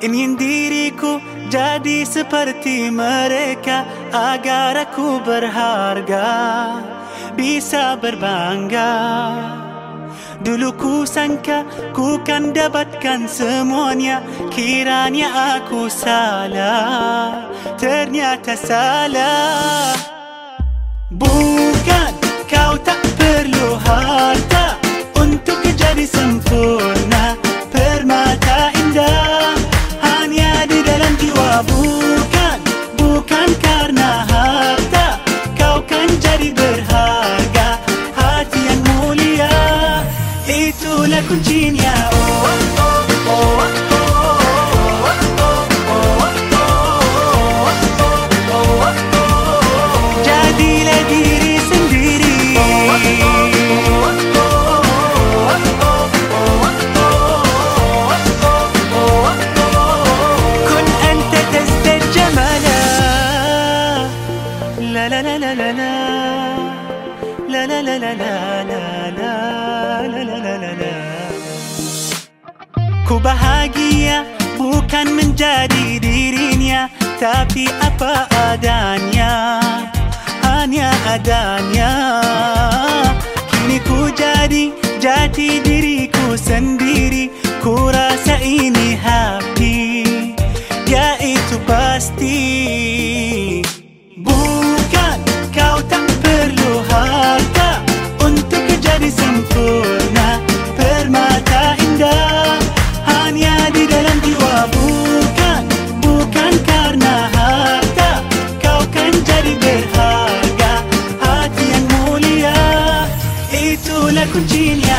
Ingin diriku jadi seperti mereka, agar aku berharga, bisa berbangga. Dulu ku sangka ku kan dapatkan semuanya, kiranya aku salah, ternyata salah. Bukan kau tak perlu harta untuk jadi sempurna, permata indah hanya di dalam jiwa. Bukan karena harta kau kan jadi berharga, hati yang mulia itulah kuncinya. Jadilah diri sendiri, kun anta tazdad jamala. La la la la la la, la la la la la la, la la la la la. Ku bahagia bukan menjadi dirinya, tapi apa adanya, hanya adanya. Kini ku jadi jati diriku sendiri, ku rasa ini happy, ya itu pasti. Bukan kau tak perlu harta untuk jadi sempurna, permata indah hanya di dalam jiwa. Bukan karena harta kau kan jadi berharga, hati yang mulia itulah kuncinya.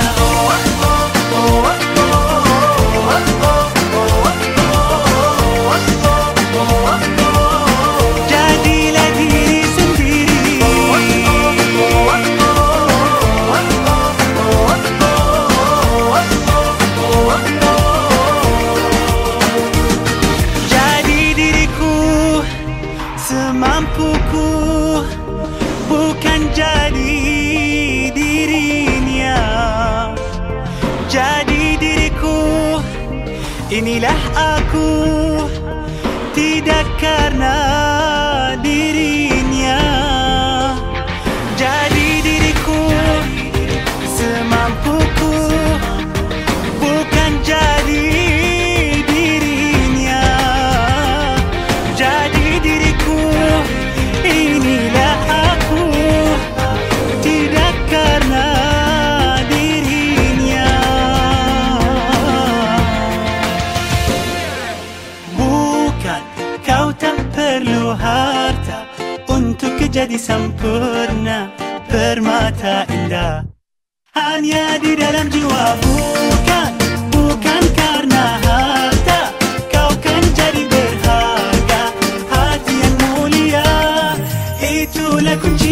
Jadilah diri sendiri, jadi diriku semampuku, bukan jadi dirinya. Jadi diriku, inilah aku, tidak karena dirinya. Jadi diriku semampuku, bukan jadi dirinya. Jadi diriku, inilah aku, tidak karena dirinya. Bukan kau tak perlu harta untuk jadi sempurna, permata indah hanya di dalam jiwa. Bukan karena harta kau kan jadi berharga, hati yang mulia itulah kunci.